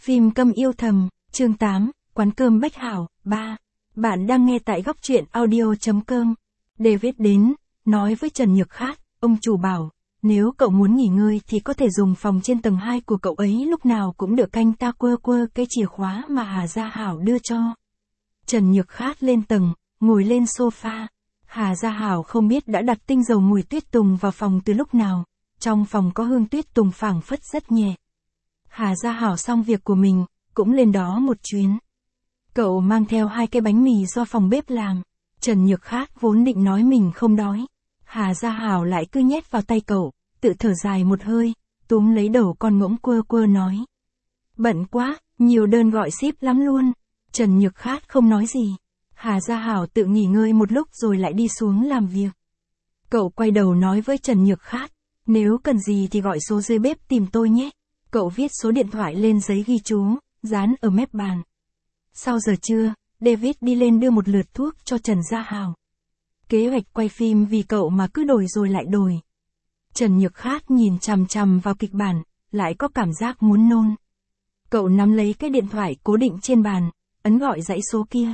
Phim Câm Yêu Thầm, chương 8, Quán Cơm Bách Hảo, 3. Bạn đang nghe tại góc truyện audio.com. David đến, nói với Trần Nhược Khát, ông chủ bảo, nếu cậu muốn nghỉ ngơi thì có thể dùng phòng trên tầng 2 của cậu ấy lúc nào cũng được. Canh ta quơ quơ cái chìa khóa mà Hà Gia Hảo đưa cho. Trần Nhược Khát lên tầng, ngồi lên sofa. Hà Gia Hảo không biết đã đặt tinh dầu mùi tuyết tùng vào phòng từ lúc nào. Trong phòng có hương tuyết tùng phảng phất rất nhẹ. Hà Gia Hảo xong việc của mình, cũng lên đó một chuyến. Cậu mang theo 2 cái bánh mì do phòng bếp làm. Trần Nhược Khát vốn định nói mình không đói. Hà Gia Hảo lại cứ nhét vào tay cậu, tự thở dài một hơi, túm lấy đầu con ngỗng quơ quơ nói. Bận quá, nhiều đơn gọi ship lắm luôn. Trần Nhược Khát không nói gì. Hà Gia Hảo tự nghỉ ngơi một lúc rồi lại đi xuống làm việc. Cậu quay đầu nói với Trần Nhược Khát, nếu cần gì thì gọi số dưới bếp tìm tôi nhé. Cậu viết số điện thoại lên giấy ghi chú, dán ở mép bàn. Sau giờ trưa, David đi lên đưa một lượt thuốc cho Trần Gia Hảo. Kế hoạch quay phim vì cậu mà cứ đổi rồi lại đổi. Trần Nhược Khát nhìn chằm chằm vào kịch bản, lại có cảm giác muốn nôn. Cậu nắm lấy cái điện thoại cố định trên bàn, ấn gọi dãy số kia.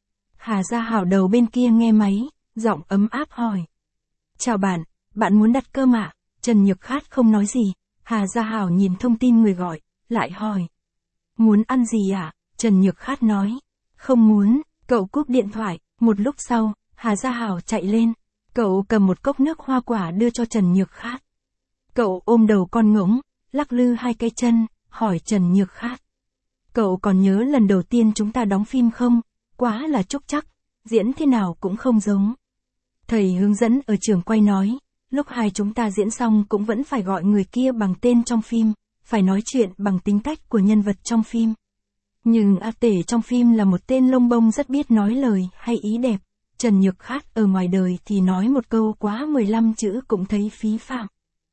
Hà Gia Hảo đầu bên kia nghe máy, giọng ấm áp hỏi. Chào bạn, bạn muốn đặt cơm ạ? Trần Nhược Khát không nói gì. Hà Gia Hảo nhìn thông tin người gọi, lại hỏi. Muốn ăn gì ạ? Trần Nhược Khát nói. Không muốn, cậu cúp điện thoại. Một lúc sau, Hà Gia Hảo chạy lên. Cậu cầm một cốc nước hoa quả đưa cho Trần Nhược Khát. Cậu ôm đầu con ngỗng, lắc lư 2 cái chân, hỏi Trần Nhược Khát. Cậu còn nhớ lần đầu tiên chúng ta đóng phim không? Quá là trúc trắc, diễn thế nào cũng không giống. Thầy hướng dẫn ở trường quay nói, lúc 2 chúng ta diễn xong cũng vẫn phải gọi người kia bằng tên trong phim, phải nói chuyện bằng tính cách của nhân vật trong phim. Nhưng A Tể trong phim là một tên lông bông rất biết nói lời hay ý đẹp. Trần Nhược Khát ở ngoài đời thì nói một câu quá 15 chữ cũng thấy phí phạm.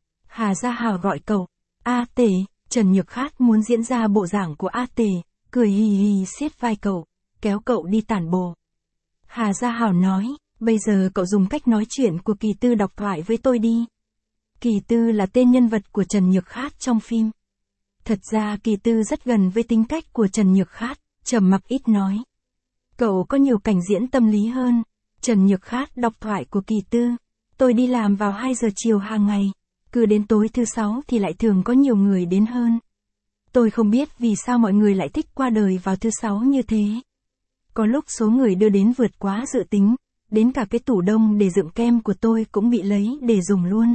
Hà Gia Hảo gọi cậu, A Tể. Trần Nhược Khát muốn diễn ra bộ dạng của A Tể, cười hì hì siết vai cậu, kéo cậu đi tản bộ. Hà Gia Hảo nói, bây giờ cậu dùng cách nói chuyện của Kỳ Tư đọc thoại với tôi đi. Kỳ Tư là tên nhân vật của Trần Nhược Khát trong phim. Thật ra Kỳ Tư rất gần với tính cách của Trần Nhược Khát, trầm mặc ít nói. Cậu có nhiều cảnh diễn tâm lý hơn. Trần Nhược Khát đọc thoại của Kỳ Tư. Tôi đi làm vào 2 giờ chiều hàng ngày. Cứ đến tối thứ 6 thì lại thường có nhiều người đến hơn. Tôi không biết vì sao mọi người lại thích qua đời vào thứ 6 như thế. Có lúc số người đưa đến vượt quá dự tính. Đến cả cái tủ đông để đựng kem của tôi cũng bị lấy để dùng luôn.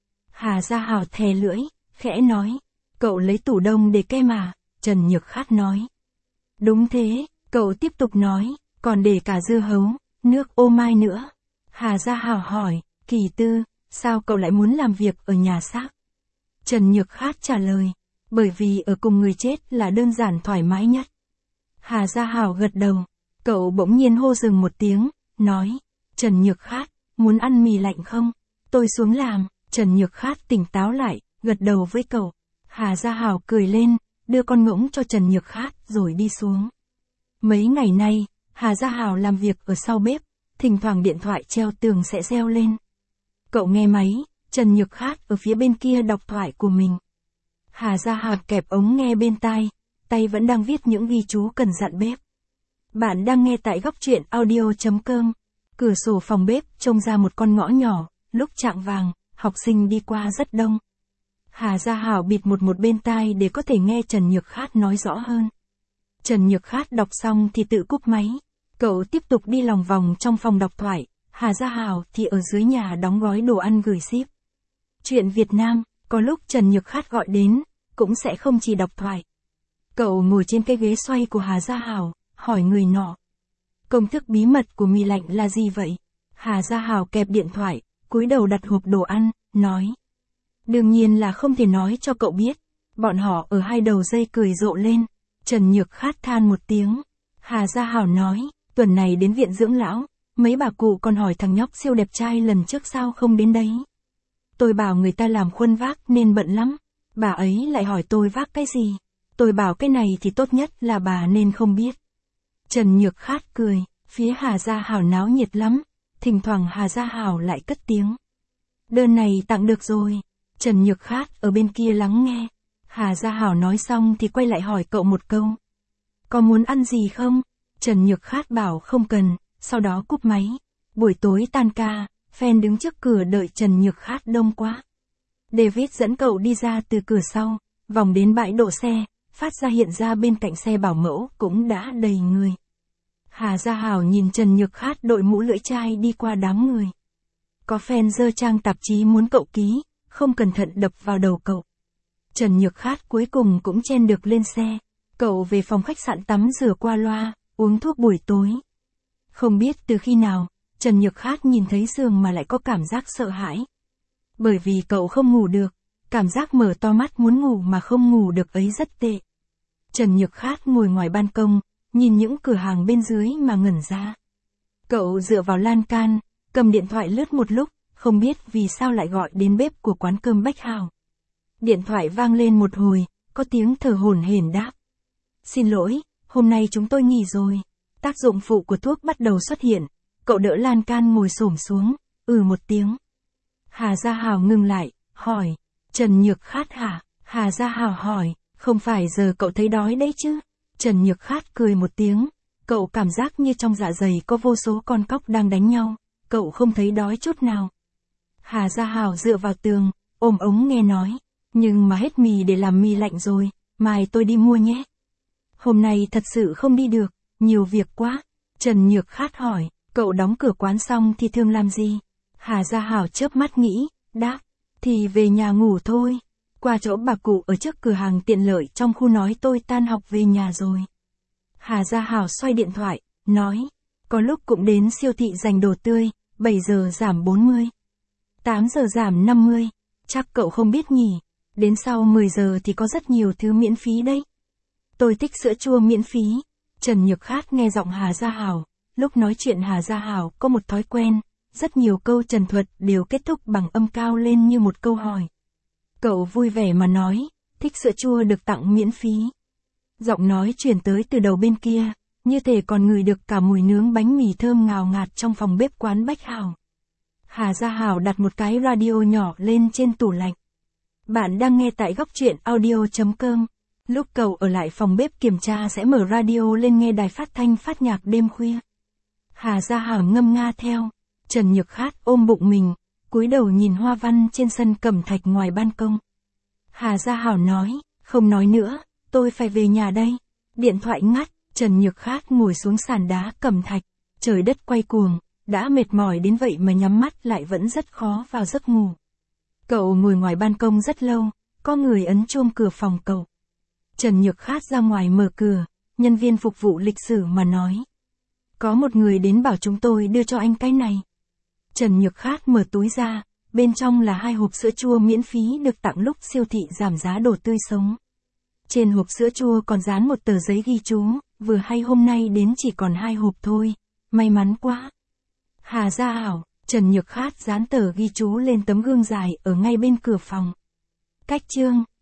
Hà Gia Hảo thè lưỡi, khẽ nói. Cậu lấy tủ đông để kem à? Trần Nhược Khát nói. Đúng thế, cậu tiếp tục nói, còn để cả dưa hấu, nước ô mai nữa. Hà Gia Hảo hỏi, Kỳ Tư, sao cậu lại muốn làm việc ở nhà xác? Trần Nhược Khát trả lời, bởi vì ở cùng người chết là đơn giản thoải mái nhất. Hà Gia Hảo gật đầu, cậu bỗng nhiên hô dừng một tiếng, nói, Trần Nhược Khát, muốn ăn mì lạnh không? Tôi xuống làm. Trần Nhược Khát tỉnh táo lại, gật đầu với cậu. Hà Gia Hảo cười lên, đưa con ngỗng cho Trần Nhược Khát rồi đi xuống. Mấy ngày nay, Hà Gia Hảo làm việc ở sau bếp, thỉnh thoảng điện thoại treo tường sẽ reo lên. Cậu nghe máy, Trần Nhược Khát ở phía bên kia đọc thoại của mình. Hà Gia Hảo kẹp ống nghe bên tai, tay vẫn đang viết những ghi chú cần dặn bếp. Bạn đang nghe tại góc truyện audio.com. Cửa sổ phòng bếp trông ra một con ngõ nhỏ, lúc chạng vàng, học sinh đi qua rất đông. Hà Gia Hảo bịt một bên tai để có thể nghe Trần Nhược Khát nói rõ hơn. Trần Nhược Khát đọc xong thì tự cúp máy. Cậu tiếp tục đi lòng vòng trong phòng đọc thoại. Hà Gia Hảo thì ở dưới nhà đóng gói đồ ăn gửi ship. Chuyện Việt Nam, có lúc Trần Nhược Khát gọi đến, cũng sẽ không chỉ đọc thoại. Cậu ngồi trên cái ghế xoay của Hà Gia Hảo, hỏi người nọ. Công thức bí mật của mì lạnh là gì vậy? Hà Gia Hảo kẹp điện thoại, cúi đầu đặt hộp đồ ăn, nói. Đương nhiên là không thể nói cho cậu biết. Bọn họ ở 2 đầu dây cười rộ lên. Trần Nhược Khát than một tiếng. Hà Gia Hảo nói, tuần này đến viện dưỡng lão, mấy bà cụ còn hỏi thằng nhóc siêu đẹp trai lần trước sao không đến đấy. Tôi bảo người ta làm khuân vác nên bận lắm. Bà ấy lại hỏi tôi vác cái gì. Tôi bảo cái này thì tốt nhất là bà nên không biết. Trần Nhược Khát cười, phía Hà Gia Hảo náo nhiệt lắm. Thỉnh thoảng Hà Gia Hảo lại cất tiếng. Đơn này tặng được rồi. Trần Nhược Khát ở bên kia lắng nghe. Hà Gia Hảo nói xong thì quay lại hỏi cậu một câu. Có muốn ăn gì không? Trần Nhược Khát bảo không cần, sau đó cúp máy. Buổi tối tan ca, fan đứng trước cửa đợi Trần Nhược Khát đông quá. David dẫn cậu đi ra từ cửa sau, vòng đến bãi đỗ xe, phát ra hiện ra bên cạnh xe bảo mẫu cũng đã đầy người. Hà Gia Hảo nhìn Trần Nhược Khát đội mũ lưỡi chai đi qua đám người. Có fan giơ trang tạp chí muốn cậu ký, không cẩn thận đập vào đầu cậu. Trần Nhược Khát cuối cùng cũng chen được lên xe. Cậu về phòng khách sạn tắm rửa qua loa, uống thuốc buổi tối. Không biết từ khi nào, Trần Nhược Khát nhìn thấy giường mà lại có cảm giác sợ hãi. Bởi vì cậu không ngủ được, cảm giác mở to mắt muốn ngủ mà không ngủ được ấy rất tệ. Trần Nhược Khát ngồi ngoài ban công, nhìn những cửa hàng bên dưới mà ngẩn ra. Cậu dựa vào lan can, cầm điện thoại lướt một lúc, không biết vì sao lại gọi đến bếp của quán cơm Bách Hào. Điện thoại vang lên một hồi, có tiếng thở hổn hển đáp. Xin lỗi, hôm nay chúng tôi nghỉ rồi. Tác dụng phụ của thuốc bắt đầu xuất hiện, cậu đỡ lan can ngồi xổm xuống, một tiếng. Hà Gia Hảo ngừng lại, hỏi, Trần Nhược Khát hả? Hà Gia Hảo hỏi, không phải giờ cậu thấy đói đấy chứ? Trần Nhược Khát cười một tiếng, cậu cảm giác như trong dạ dày có vô số con cóc đang đánh nhau, cậu không thấy đói chút nào. Hà Gia Hảo dựa vào tường, ôm ống nghe nói, nhưng mà hết mì để làm mì lạnh rồi, mai tôi đi mua nhé. Hôm nay thật sự không đi được, nhiều việc quá. Trần Nhược Khát hỏi, cậu đóng cửa quán xong thì thường làm gì? Hà Gia Hảo chớp mắt nghĩ, đáp, thì về nhà ngủ thôi. Qua chỗ bà cụ ở trước cửa hàng tiện lợi trong khu nói tôi tan học về nhà rồi. Hà Gia Hảo xoay điện thoại, nói, có lúc cũng đến siêu thị giành đồ tươi, 7 giờ giảm 40. 8 giờ giảm 50, chắc cậu không biết nhỉ, đến sau 10 giờ thì có rất nhiều thứ miễn phí đấy. Tôi thích sữa chua miễn phí. Trần Nhược Khát nghe giọng Hà Gia Hảo, lúc nói chuyện Hà Gia Hảo có một thói quen, rất nhiều câu trần thuật đều kết thúc bằng âm cao lên như một câu hỏi. Cậu vui vẻ mà nói, thích sữa chua được tặng miễn phí. Giọng nói truyền tới từ đầu bên kia, như thể còn ngửi được cả mùi nướng bánh mì thơm ngào ngạt trong phòng bếp quán Bách Hào. Hà Gia Hảo đặt một cái radio nhỏ lên trên tủ lạnh. Bạn đang nghe tại góc truyện audio.com. Lúc cậu ở lại phòng bếp kiểm tra sẽ mở radio lên nghe đài phát thanh phát nhạc đêm khuya. Hà Gia Hảo ngâm nga theo. Trần Nhược Khát ôm bụng mình, cúi đầu nhìn hoa văn trên sân cẩm thạch ngoài ban công. Hà Gia Hảo nói, không nói nữa, tôi phải về nhà đây. Điện thoại ngắt, Trần Nhược Khát ngồi xuống sàn đá cẩm thạch, trời đất quay cuồng, đã mệt mỏi đến vậy mà nhắm mắt lại vẫn rất khó vào giấc ngủ. Cậu ngồi ngoài ban công rất lâu, có người ấn chuông cửa phòng cậu. Trần Nhược Khát ra ngoài mở cửa, nhân viên phục vụ lịch sử mà nói. Có một người đến bảo chúng tôi đưa cho anh cái này. Trần Nhược Khát mở túi ra, bên trong là 2 hộp sữa chua miễn phí được tặng lúc siêu thị giảm giá đồ tươi sống. Trên hộp sữa chua còn dán một tờ giấy ghi chú, vừa hay hôm nay đến chỉ còn 2 hộp thôi, may mắn quá. Hà Gia Hảo, Trần Nhược Khát dán tờ ghi chú lên tấm gương dài ở ngay bên cửa phòng. Cách chương